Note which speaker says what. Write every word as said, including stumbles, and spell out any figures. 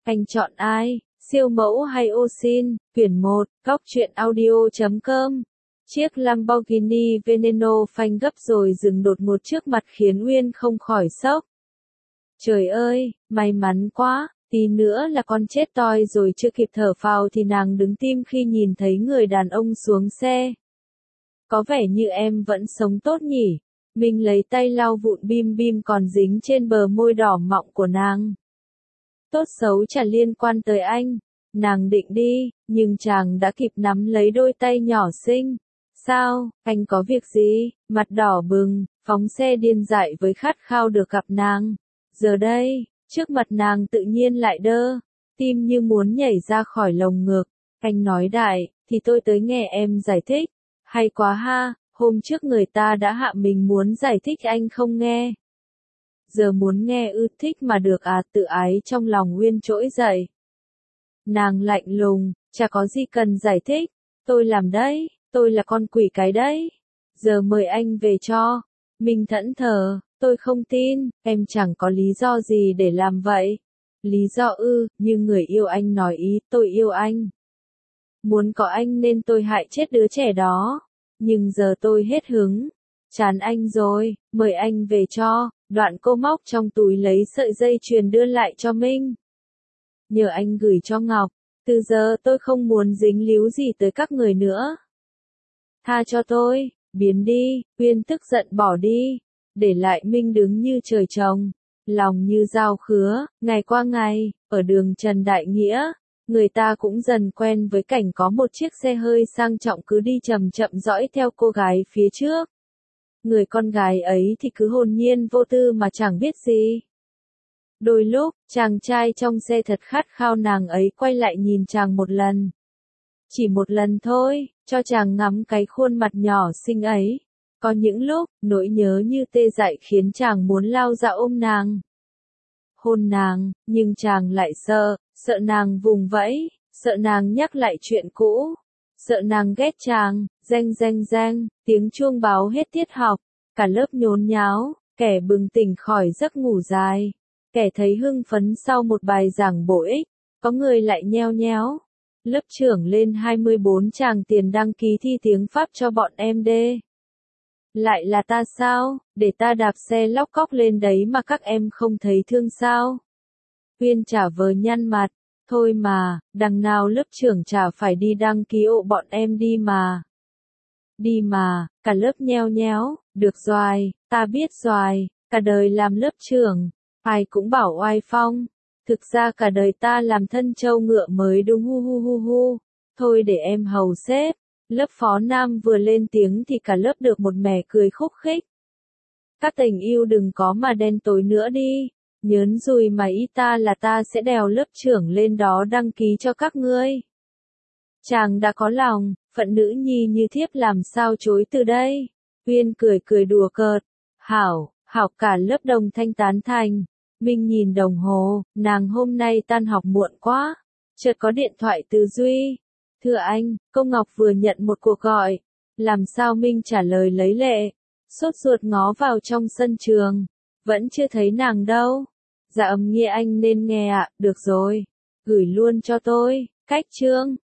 Speaker 1: Anh chọn ai? Siêu mẫu hay ô xin? Quyển một, góc truyện audio chấm com. Chiếc Lamborghini Veneno phanh gấp rồi dừng đột ngột trước mặt khiến Uyên không khỏi sốc. Trời ơi, may mắn quá, tí nữa là con chết toi rồi. Chưa kịp thở phào thì nàng đứng tim khi nhìn thấy người đàn ông xuống xe. Có vẻ như em vẫn sống tốt nhỉ? Mình lấy tay lau vụn bim bim còn dính trên bờ môi đỏ mọng của nàng. Tốt xấu chả liên quan tới anh. Nàng định đi, nhưng chàng đã kịp nắm lấy đôi tay nhỏ xinh. Sao, anh có việc gì? Mặt đỏ bừng, phóng xe điên dại với khát khao được gặp nàng. Giờ đây, trước mặt nàng tự nhiên lại đơ, tim như muốn nhảy ra khỏi lồng ngực. Anh nói đại, thì tôi tới nghe em giải thích. Hay quá ha, hôm trước người ta đã hạ mình muốn giải thích anh không nghe. Giờ muốn nghe ư? Thích mà được à? Tự ái trong lòng Uyên trỗi dậy. Nàng lạnh lùng, chả có gì cần giải thích. Tôi làm đấy, tôi là con quỷ cái đấy. Giờ mời anh về cho. Mình thẫn thờ, tôi không tin, em chẳng có lý do gì để làm vậy. Lý do ư? Nhưng người yêu anh nói ý, tôi yêu anh. Muốn có anh nên tôi hại chết đứa trẻ đó. Nhưng giờ tôi hết hứng. Chán anh rồi, mời anh về cho. Đoạn cô móc trong túi lấy sợi dây chuyền đưa lại cho Minh. Nhờ anh gửi cho Ngọc. Từ giờ tôi không muốn dính líu gì tới các người nữa. Tha cho tôi, biến đi. Uyên tức giận bỏ đi. Để lại Minh đứng như trời trồng. Lòng như dao khứa. Ngày qua ngày, ở đường Trần Đại Nghĩa, người ta cũng dần quen với cảnh có một chiếc xe hơi sang trọng cứ đi chậm chậm dõi theo cô gái phía trước. Người con gái ấy thì cứ hồn nhiên vô tư mà chẳng biết gì. Đôi lúc, chàng trai trong xe thật khát khao nàng ấy quay lại nhìn chàng một lần. Chỉ một lần thôi, cho chàng ngắm cái khuôn mặt nhỏ xinh ấy. Có những lúc, nỗi nhớ như tê dại khiến chàng muốn lao ra ôm nàng. Hôn nàng, nhưng chàng lại sợ, sợ nàng vùng vẫy, sợ nàng nhắc lại chuyện cũ, sợ nàng ghét chàng. Reng reng reng, tiếng chuông báo hết tiết học, cả lớp nhốn nháo, kẻ bừng tỉnh khỏi giấc ngủ dài, kẻ thấy hưng phấn sau một bài giảng bổ ích, có người lại nheo nhéo. Lớp trưởng lên hai mươi bốn tràng tiền đăng ký thi tiếng Pháp cho bọn em đê. Lại là ta sao, để ta đạp xe lóc cóc lên đấy mà các em không thấy thương sao? Uyên trả vờ nhăn mặt, thôi mà, đằng nào lớp trưởng chả phải đi đăng ký hộ bọn em đi mà. Đi mà, cả lớp nheo nhéo, được rồi, ta biết rồi, cả đời làm lớp trưởng, ai cũng bảo oai phong. Thực ra cả đời ta làm thân trâu ngựa mới đúng hu hu hu hu. Thôi để em hầu xếp. Lớp phó nam vừa lên tiếng thì cả lớp được một mẻ cười khúc khích. Các tình yêu đừng có mà đen tối nữa đi. Nhớn rùi mà ý ta là ta sẽ đèo lớp trưởng lên đó đăng ký cho các ngươi. Chàng đã có lòng, phận nữ nhi như thiếp làm sao chối từ đây. Uyên cười cười đùa cợt. Hảo, hảo, cả lớp đồng thanh tán thành. Minh nhìn đồng hồ, nàng hôm nay tan học muộn quá. Chợt có điện thoại từ Duy. Thưa anh, cô Ngọc vừa nhận một cuộc gọi. Làm sao Minh trả lời lấy lệ. Sốt ruột ngó vào trong sân trường. Vẫn chưa thấy nàng đâu. Dạ ấm nghĩa anh nên nghe ạ, được rồi. Gửi luôn cho tôi, cách chương.